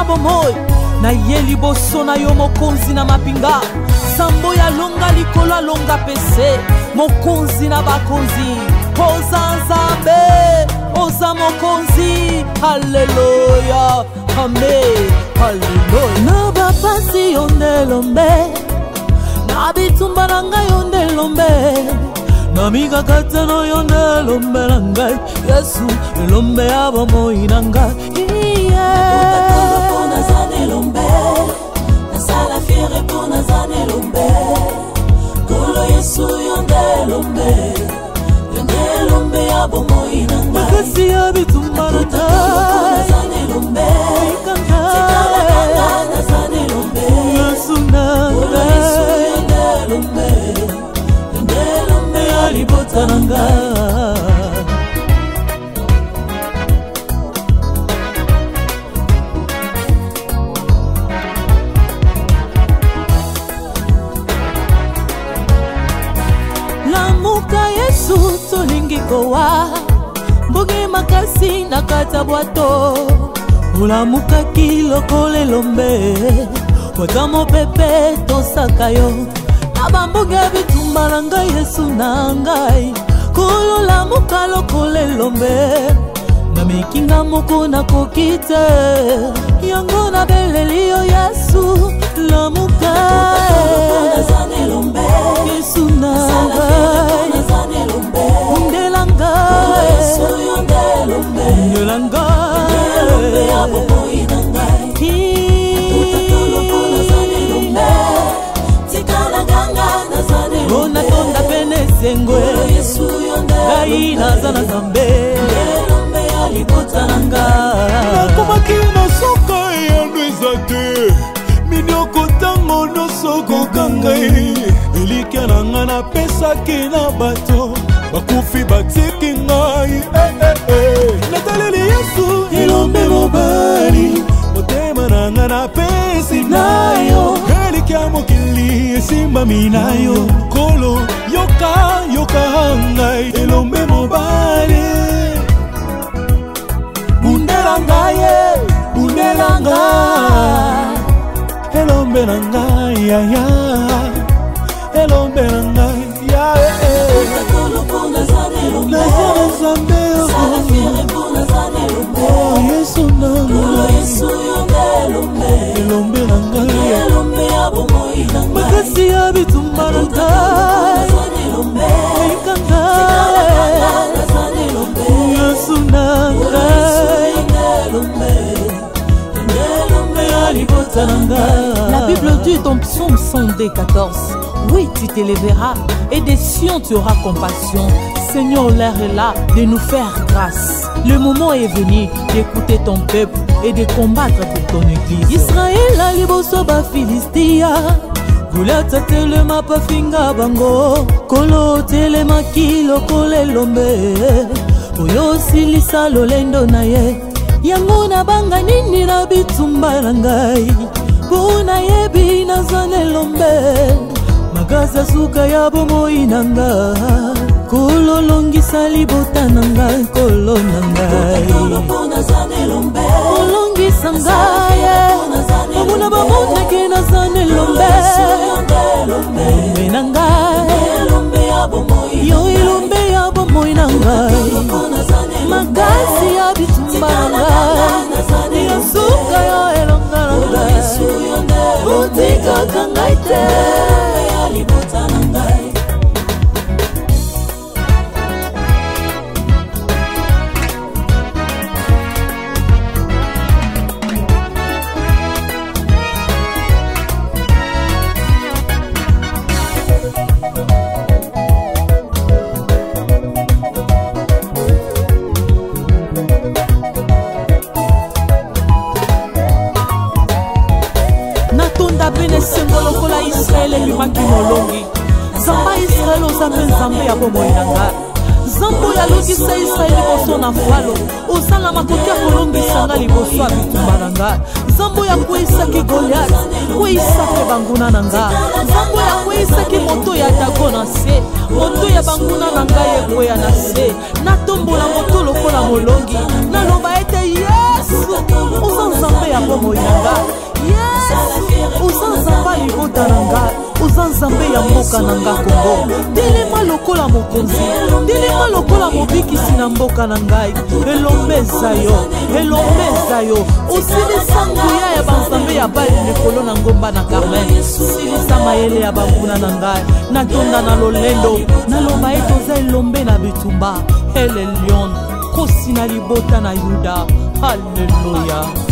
bomoi na ye liboso na yo mokonzi na mapinga sambo ya longa likolo alonga pese mokonzi na bakonzi oza nzambe oza mokonzi haleluya amen haleluya na bapasi yo nde lombe na bitumba na ngai yo nde lombe na mikakata no yo nde lombe na ngai Yesu elombe ya bomoi na ngai nasala fiere po nazane lombe kolo Yesu yo nde lombe ya bomoi na ngai makasi ya bitumba na nazane lombe tikala kanga nazane lombe Yesu na ngai lombe ya libota na ngai tolingi kowa mbugi makasi na kata bwato ulamukaki lokola elombe wata mopepe tosaka yo na bambugi ya bitumba na ngai Yesu na ngai kololamuka lokola elombe na mikinga moko nakoki te yango na beleli yo Yesu lamuka Yesu na ngai natonda pene sengwe ngai naza na Nzambe nakomaki na soka yando eza te minioko ntango nyonso kokangai elikya na ngai napesaki na bato bakufi batiki ngai nataleli Yesu elombe mobali motema na ngai napesi na yo elikya mokili esimbami na yo kolo yoka ngai elombe mobali bundela ngai elombe na ngai ya elombe na ngai ya Yesu na elombe na ngai makasi ya bitumba na ngai Yesu na ngai La Bible dit dans Psaume 114, oui, tu t'élèveras et des cieux tu auras compassion. Seigneur, l'heure est là de nous faire grâce. Le moment est venu d'écouter ton peuple et de combattre pour ton église. Israël a liboso ba Philistia, Goliath telema pa finga bango, kolo telema kilo kole lombe, oyo silisa lolendo na ye. Yango na banga nini na bitumba na ngai Buna yebi na zane lombe Magaza suka ya bomoi na ngai Kololongisa libota na ngai Kolo na ngai Kolongisa ngai Omuna bamona ke na zane lombe Lombe na ngai Yo ilombe ya bomoi na ngai Magasi ya bitumba na ngai Yosuka ya elonga na ngai Utika kangai te ya libota na ngai Sengolokola Israel elimaki molongi Zamba Israel oza mpe nzambe ya bomoi na ngai Zambo ya lokisa Israel liboso na fwalo Ozala makoki ya kolongisa ngai liboso ya bitumba na ngai Zambo ya kweisaki Goliath kweisaki banguna na ngai Zambo ya kweisaki moto ya dago na se Moto ya banguna na ngai ekweya na se Natombola moto lokola molongi Naloba ete yes oza nzambe ya bomoi na ngai. Oza nzambe libota na ngai, oza nzambe ya mboka na ngai Kongo. Telema lokola mokonzi, telema lokola mobikisi na mboka na ngai. Elombe eza yo, elombe eza yo. Osilisa nguya ya banzambe ya bali likolo na ngomba na Carmen. Silisa mayele ya banguna na ngai, natonda na lolendo, naloba ete oza elombe na bitumba. Ele lion, kosi na libota na Yuda. Hallelujah.